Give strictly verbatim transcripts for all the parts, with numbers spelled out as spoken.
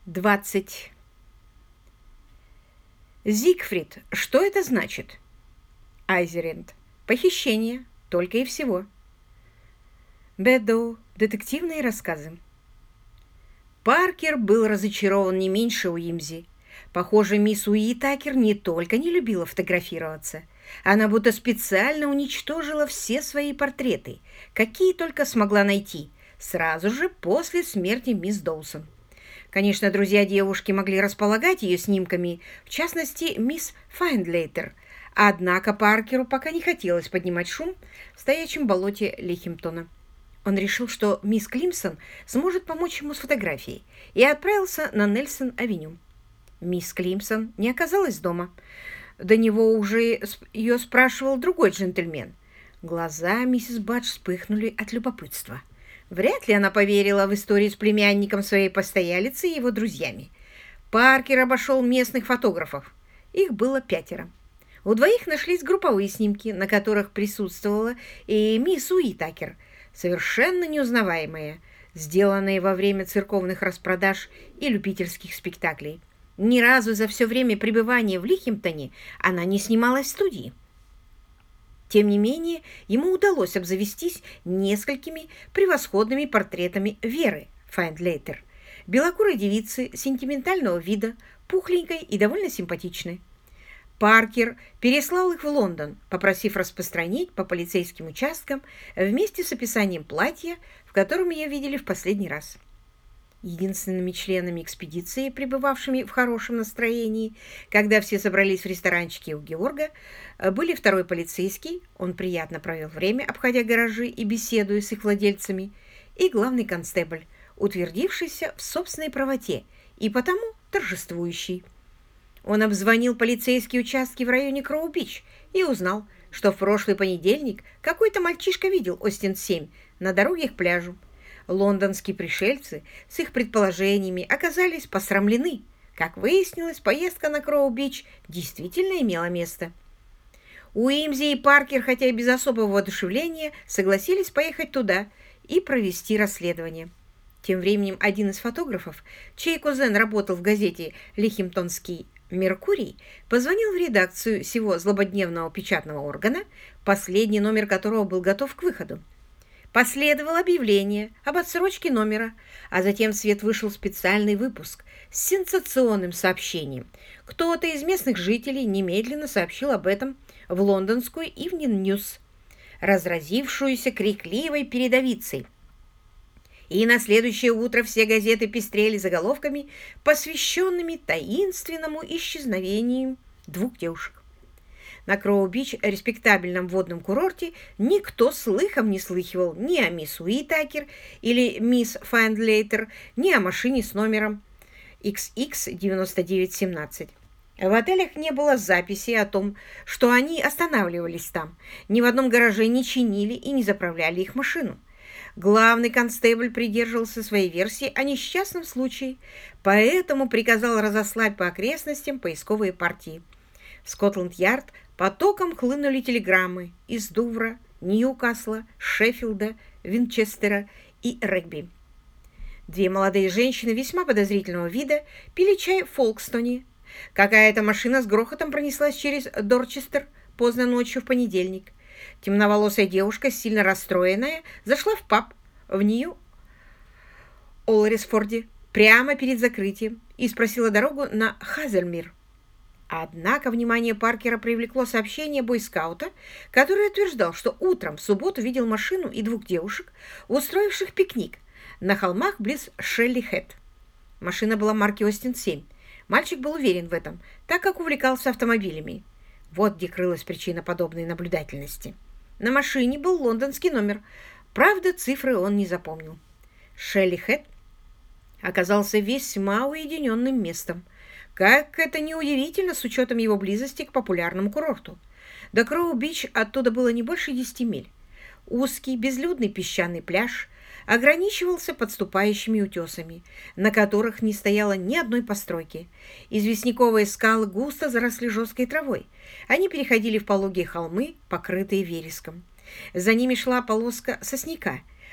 двадцать. Зигфрид, что это значит? Айзеренд. Похищение, только и всего. Бэдоу. Детективные рассказы. Паркер был разочарован не меньше Уимзи. Похоже, мисс Уитакер не только не любила фотографироваться, она будто специально уничтожила все свои портреты, какие только смогла найти, сразу же после смерти мисс Доусон. Конечно, друзья девушки могли располагать ее снимками, в частности, мисс Файндлейтер, однако Паркеру пока не хотелось поднимать шум в стоячем болоте Лихимптона. Он решил, что мисс Климсон сможет помочь ему с фотографией, и отправился на Нельсон-авеню. Мисс Климсон не оказалась дома. До него уже ее спрашивал другой джентльмен. Глаза миссис Бадж вспыхнули от любопытства. Вряд ли она поверила в историю с племянником своей постоялицы и его друзьями. Паркер обошел местных фотографов. Их было пятеро. У двоих нашлись групповые снимки, на которых присутствовала и мисс Уитакер, совершенно неузнаваемая, сделанная во время церковных распродаж и любительских спектаклей. Ни разу за все время пребывания в Лихимптоне она не снималась в студии. Тем не менее, ему удалось обзавестись несколькими превосходными портретами Веры Файндлейтер, белокурой девицы сентиментального вида, пухленькой и довольно симпатичной. Паркер переслал их в Лондон, попросив распространить по полицейским участкам вместе с описанием платья, в котором ее видели в последний раз. Единственными членами экспедиции, пребывавшими в хорошем настроении, когда все собрались в ресторанчике у Георга, были второй полицейский, он приятно провел время, обходя гаражи и беседуя с их владельцами, и главный констебль, утвердившийся в собственной правоте и потому торжествующий. Он обзвонил полицейские участки в районе Кроу-Бич и узнал, что в прошлый понедельник какой-то мальчишка видел Остин-семь на дороге к пляжу. Лондонские пришельцы с их предположениями оказались посрамлены. Как выяснилось, поездка на Кроу-Бич действительно имела место. Уимзи и Паркер, хотя и без особого воодушевления, согласились поехать туда и провести расследование. Тем временем один из фотографов, чей кузен работал в газете «Лихимптонский Меркурий», позвонил в редакцию сего злободневного печатного органа, последний номер которого был готов к выходу. Последовало объявление об отсрочке номера, а затем в свет вышел специальный выпуск с сенсационным сообщением. Кто-то из местных жителей немедленно сообщил об этом в лондонскую Evening News, разразившуюся крикливой передовицей. И на следующее утро все газеты пестрели заголовками, посвященными таинственному исчезновению двух девушек. На Кроу-Бич, респектабельном водном курорте, никто слыхом не слыхивал ни о мисс Уитакер или мисс Файндлейтер, ни о машине с номером икс икс девяносто девять семнадцать. В отелях не было записи о том, что они останавливались там. Ни в одном гараже не чинили и не заправляли их машину. Главный констебль придерживался своей версии о несчастном случае, поэтому приказал разослать по окрестностям поисковые партии. В Скотланд-Ярд потоком хлынули телеграммы из Дувра, Ньюкасла, Шеффилда, Винчестера и Регби. Две молодые женщины весьма подозрительного вида пили чай в Фолкстоне. Какая-то машина с грохотом пронеслась через Дорчестер поздно ночью в понедельник. Темноволосая девушка, сильно расстроенная, зашла в паб в Нью-Олрисфорде прямо перед закрытием и спросила дорогу на Хазельмир. Однако внимание Паркера привлекло сообщение бойскаута, который утверждал, что утром в субботу видел машину и двух девушек, устроивших пикник на холмах близ Шелли-Хэт. Машина была марки Остин-семь. Мальчик был уверен в этом, так как увлекался автомобилями. Вот где крылась причина подобной наблюдательности. На машине был лондонский номер. Правда, цифры он не запомнил. Шелли-Хэт оказался весьма уединенным местом. Как это неудивительно с учетом его близости к популярному курорту. До Кроу-Бич оттуда было не больше десяти миль. Узкий, безлюдный песчаный пляж ограничивался подступающими утесами, на которых не стояло ни одной постройки. Известняковые скалы густо заросли жесткой травой. Они переходили в пологие холмы, покрытые вереском. За ними шла полоска сосняка,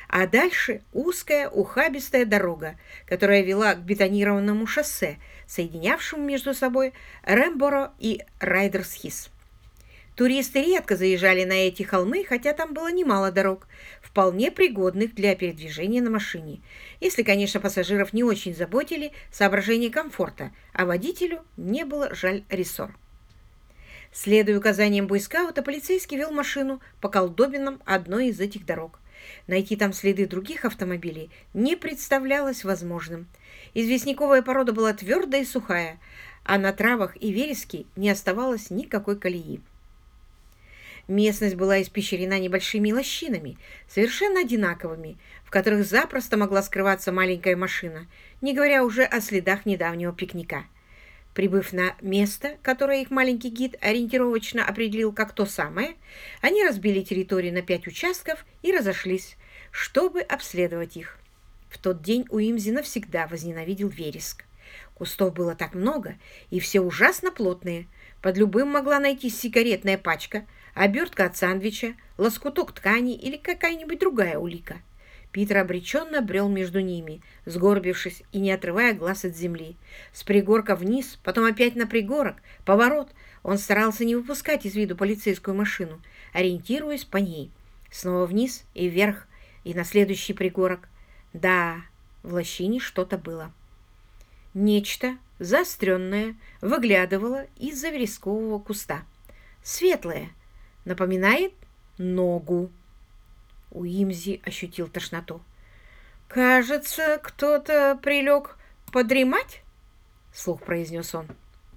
а дальше узкая ухабистая дорога, которая вела к бетонированному шоссе, соединявшему между собой Рэмборо и Райдерс-Хис. Туристы редко заезжали на эти холмы, хотя там было немало дорог, вполне пригодных для передвижения на машине, если, конечно, пассажиров не очень заботили соображения комфорта, а водителю не было жаль рессор. Следуя указаниям бойскаута, полицейский вел машину по колдобинам одной из этих дорог. Найти там следы других автомобилей не представлялось возможным. Известняковая порода была твердая и сухая, а на травах и вереске не оставалось никакой колеи. Местность была испещрена небольшими лощинами, совершенно одинаковыми, в которых запросто могла скрываться маленькая машина, не говоря уже о следах недавнего пикника. Прибыв на место, которое их маленький гид ориентировочно определил как то самое, они разбили территорию на пять участков и разошлись, чтобы обследовать их. В тот день Уимзи навсегда возненавидел вереск. Кустов было так много, и все ужасно плотные. Под любым могла найтись сигаретная пачка, обертка от сандвича, лоскуток ткани или какая-нибудь другая улика. Питер обреченно брел между ними, сгорбившись и не отрывая глаз от земли. С пригорка вниз, потом опять на пригорок, поворот. Он старался не выпускать из виду полицейскую машину, ориентируясь по ней. Снова вниз и вверх, и на следующий пригорок. Да, в лощине что-то было. Нечто заостренное выглядывало из-за верескового куста. Светлое. Напоминает ногу. Уимзи ощутил тошноту. «Кажется, кто-то прилег подремать?» — вслух произнес он.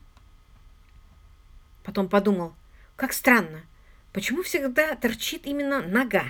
Потом подумал, как странно, почему всегда торчит именно нога?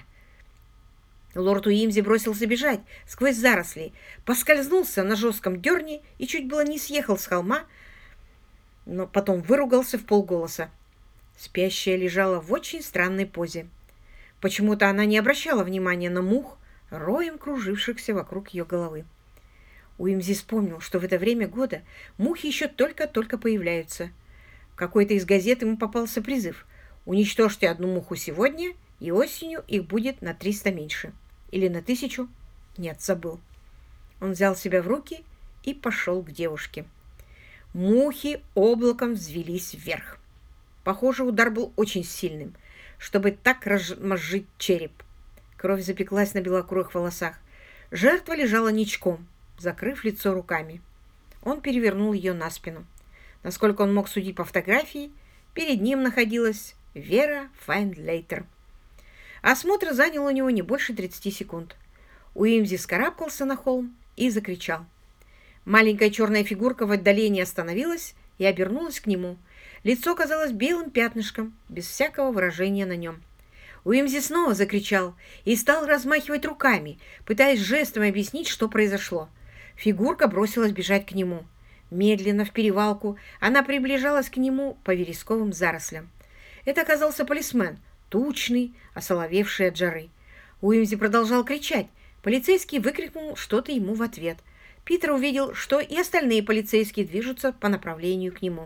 Лорд Уимзи бросился бежать сквозь заросли, поскользнулся на жестком дерне и чуть было не съехал с холма, но потом выругался в полголоса. Спящая лежала в очень странной позе. Почему-то она не обращала внимания на мух, роем кружившихся вокруг ее головы. Уимзи вспомнил, что в это время года мухи еще только-только появляются. В какой-то из газет ему попался призыв: «Уничтожьте одну муху сегодня, и осенью их будет на триста меньше». Или на тысячу? Нет, забыл. Он взял себя в руки и пошел к девушке. Мухи облаком взвелись вверх. Похоже, удар был очень сильным, чтобы так размозжить череп. Кровь запеклась на белокурых волосах. Жертва лежала ничком, закрыв лицо руками. Он перевернул ее на спину. Насколько он мог судить по фотографии, перед ним находилась Вера Файндлейтер. Осмотр занял у него не больше тридцати секунд. Уимзи вскарабкался на холм и закричал. Маленькая черная фигурка в отдалении остановилась и обернулась к нему. Лицо казалось белым пятнышком, без всякого выражения на нем. Уимзи снова закричал и стал размахивать руками, пытаясь жестом объяснить, что произошло. Фигурка бросилась бежать к нему. Медленно, в перевалку, она приближалась к нему по вересковым зарослям. Это оказался полисмен, тучный, осоловевший от жары. Уимзи продолжал кричать. Полицейский выкрикнул что-то ему в ответ. Питер увидел, что и остальные полицейские движутся по направлению к нему.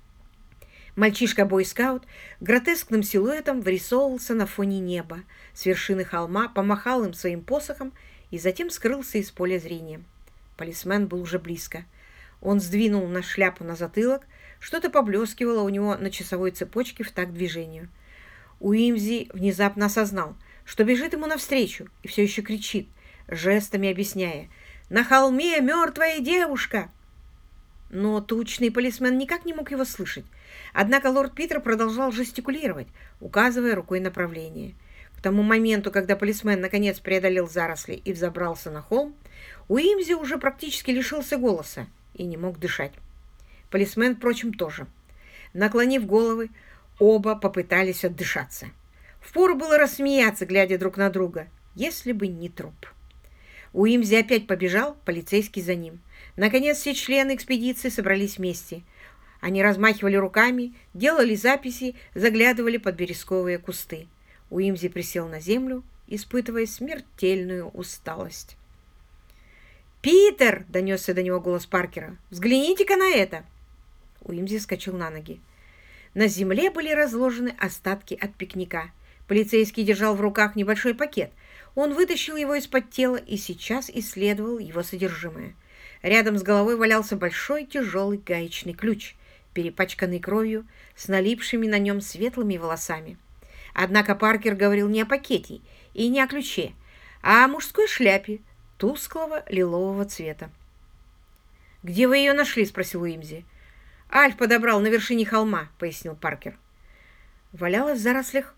Мальчишка-бойскаут гротескным силуэтом вырисовывался на фоне неба. С вершины холма помахал им своим посохом и затем скрылся из поля зрения. Полисмен был уже близко. Он сдвинул на шляпу на затылок, что-то поблескивало у него на часовой цепочке в такт движению. Уимзи внезапно осознал, что бежит ему навстречу и все еще кричит, жестами объясняя: «На холме мертвая девушка!» Но тучный полисмен никак не мог его слышать. Однако лорд Питер продолжал жестикулировать, указывая рукой направление. К тому моменту, когда полисмен наконец преодолел заросли и взобрался на холм, Уимзи уже практически лишился голоса и не мог дышать. Полисмен, впрочем, тоже. Наклонив головы, оба попытались отдышаться. Впору было рассмеяться, глядя друг на друга, если бы не труп. Уимзи опять побежал, полицейский за ним. Наконец все члены экспедиции собрались вместе. Они размахивали руками, делали записи, заглядывали под вересковые кусты. Уимзи присел на землю, испытывая смертельную усталость. «Питер!» — донесся до него голос Паркера. «Взгляните-ка на это!» Уимзи вскочил на ноги. На земле были разложены остатки от пикника. Полицейский держал в руках небольшой пакет. Он вытащил его из-под тела и сейчас исследовал его содержимое. Рядом с головой валялся большой тяжелый гаечный ключ, перепачканный кровью, с налипшими на нем светлыми волосами. Однако Паркер говорил не о пакете и не о ключе, а о мужской шляпе тусклого лилового цвета. «Где вы ее нашли?» — спросил Уимзи. «Альф подобрал на вершине холма», — пояснил Паркер. «Валялась в зарослях»,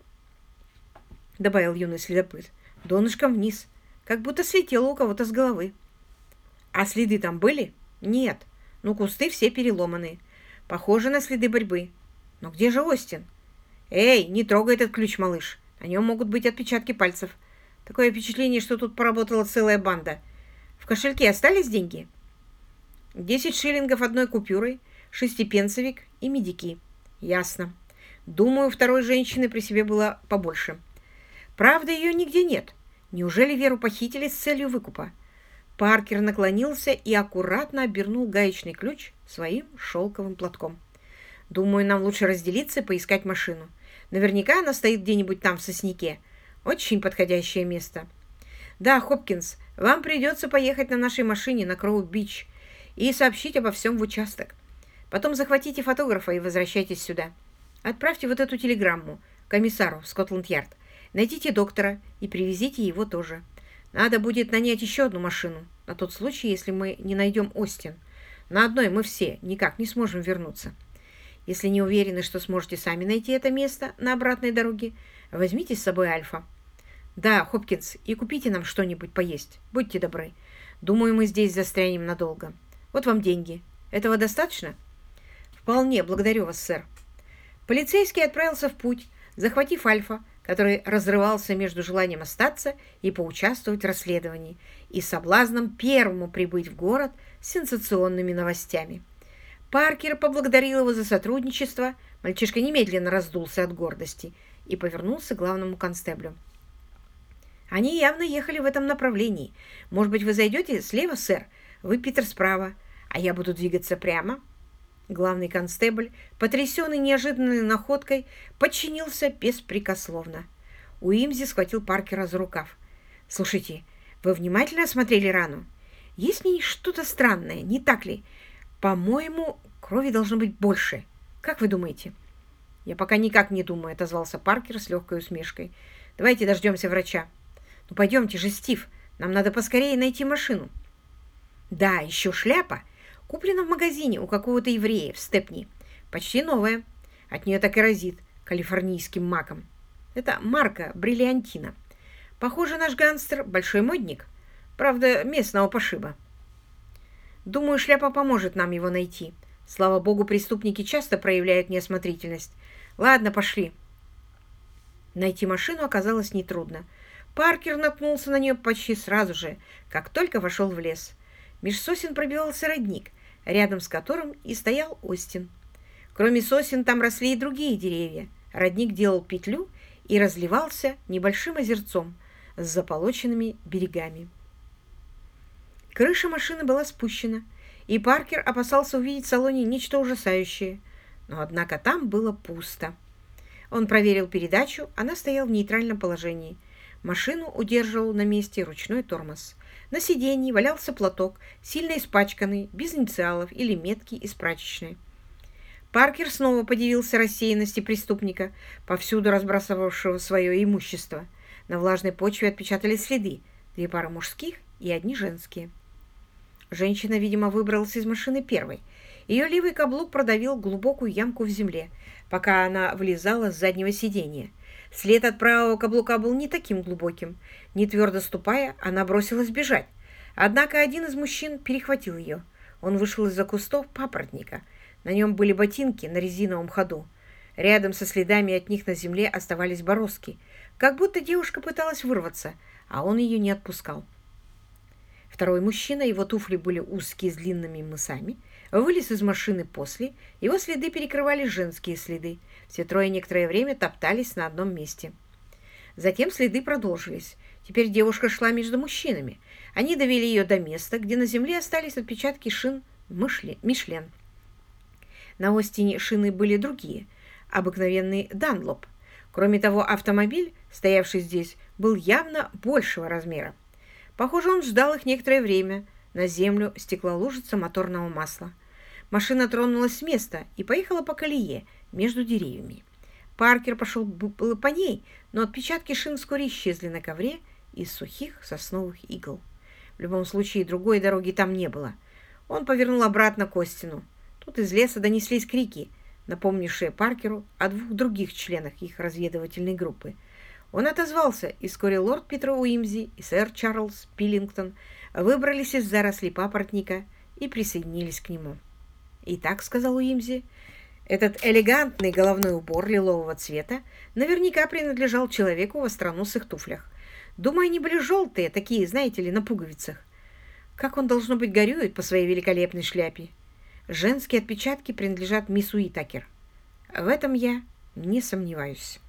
— добавил юный следопыт, — «донышком вниз, как будто слетела у кого-то с головы». «А следы там были?» «Нет. Ну, кусты все переломанные. Похоже на следы борьбы. Но где же Остин?» «Эй, не трогай этот ключ, малыш. На нем могут быть отпечатки пальцев. Такое впечатление, что тут поработала целая банда. В кошельке остались деньги?» «Десять шиллингов одной купюрой, шестипенсовик и медики». «Ясно. Думаю, у второй женщины при себе было побольше. Правда, ее нигде нет. Неужели Веру похитили с целью выкупа?» Паркер наклонился и аккуратно обернул гаечный ключ своим шелковым платком. «Думаю, нам лучше разделиться и поискать машину. Наверняка она стоит где-нибудь там в сосняке. Очень подходящее место. Да, Хопкинс, вам придется поехать на нашей машине на Кроу-Бич и сообщить обо всем в участок. Потом захватите фотографа и возвращайтесь сюда. Отправьте вот эту телеграмму комиссару в Скотланд-Ярд. Найдите доктора и привезите его тоже. Надо будет нанять еще одну машину, на тот случай, если мы не найдем Остин. На одной мы все никак не сможем вернуться. Если не уверены, что сможете сами найти это место на обратной дороге, возьмите с собой Альфа. Да, Хопкинс, и купите нам что-нибудь поесть. Будьте добры. Думаю, мы здесь застрянем надолго. Вот вам деньги. Этого достаточно?» «Вполне, благодарю вас, сэр». Полицейский отправился в путь, захватив Альфа, который разрывался между желанием остаться и поучаствовать в расследовании, и соблазном первому прибыть в город с сенсационными новостями. Паркер поблагодарил его за сотрудничество, мальчишка немедленно раздулся от гордости и повернулся к главному констеблю. «Они явно ехали в этом направлении. Может быть, вы зайдете слева, сэр? Вы, Питер, справа, а я буду двигаться прямо». Главный констебль, потрясенный неожиданной находкой, подчинился беспрекословно. Уимзи схватил Паркера за рукав. «Слушайте, вы внимательно осмотрели рану? Есть в ней что-то странное, не так ли? По-моему, крови должно быть больше. Как вы думаете?» «Я пока никак не думаю», — отозвался Паркер с легкой усмешкой. «Давайте дождемся врача». «Ну, пойдемте же, Стив, нам надо поскорее найти машину». «Да, еще шляпа. Куплена в магазине у какого-то еврея в Степни. Почти новая. От нее так и разит калифорнийским маком. Это марка бриллиантина. Похоже, наш гангстер — большой модник. Правда, местного пошиба. Думаю, шляпа поможет нам его найти. Слава богу, преступники часто проявляют неосмотрительность. Ладно, пошли». Найти машину оказалось нетрудно. Паркер наткнулся на нее почти сразу же, как только вошел в лес. Меж сосен пробивался родник, рядом с которым и стоял Остин. Кроме сосен там росли и другие деревья. Родник делал петлю и разливался небольшим озерцом с заполоченными берегами. Крыша машины была спущена, и Паркер опасался увидеть в салоне нечто ужасающее. Но, однако, там было пусто. Он проверил передачу, она стояла в нейтральном положении. Машину удерживал на месте ручной тормоз. На сиденье валялся платок, сильно испачканный, без инициалов или метки из прачечной. Паркер снова подивился рассеянности преступника, повсюду разбрасывавшего свое имущество. На влажной почве отпечатались следы, две пары мужских и одни женские. Женщина, видимо, выбралась из машины первой. Ее левый каблук продавил глубокую ямку в земле, пока она влезала с заднего сиденья. След от правого каблука был не таким глубоким. Не твердо ступая, она бросилась бежать. Однако один из мужчин перехватил ее. Он вышел из-за кустов папоротника. На нем были ботинки на резиновом ходу. Рядом со следами от них на земле оставались бороздки. Как будто девушка пыталась вырваться, а он ее не отпускал. Второй мужчина, его туфли были узкие с длинными мысами, вылез из машины после, его следы перекрывали женские следы. Все трое некоторое время топтались на одном месте. Затем следы продолжились. Теперь девушка шла между мужчинами. Они довели ее до места, где на земле остались отпечатки шин Мишлен. На Остине шины были другие, обыкновенный Данлоп. Кроме того, автомобиль стоявший здесь, был явно большего размера. Похоже, он ждал их некоторое время. На землю стекла лужица моторного масла. Машина тронулась с места и поехала по колее между деревьями. Паркер пошел было по ней, но отпечатки шин вскоре исчезли на ковре из сухих сосновых игл. В любом случае, другой дороги там не было. Он повернул обратно к Остину. Тут из леса донеслись крики, напомнившие Паркеру о двух других членах их разведывательной группы. Он отозвался, и вскоре лорд Питер Уимзи и сэр Чарльз Пиллингтон выбрались из зарослей папоротника и присоединились к нему. «Итак», — сказал Уимзи, — «этот элегантный головной убор лилового цвета наверняка принадлежал человеку в остроносых туфлях. Думаю, они были желтые, такие, знаете ли, на пуговицах. Как он, должно быть, горюет по своей великолепной шляпе. Женские отпечатки принадлежат мисс Уитакер. В этом я не сомневаюсь».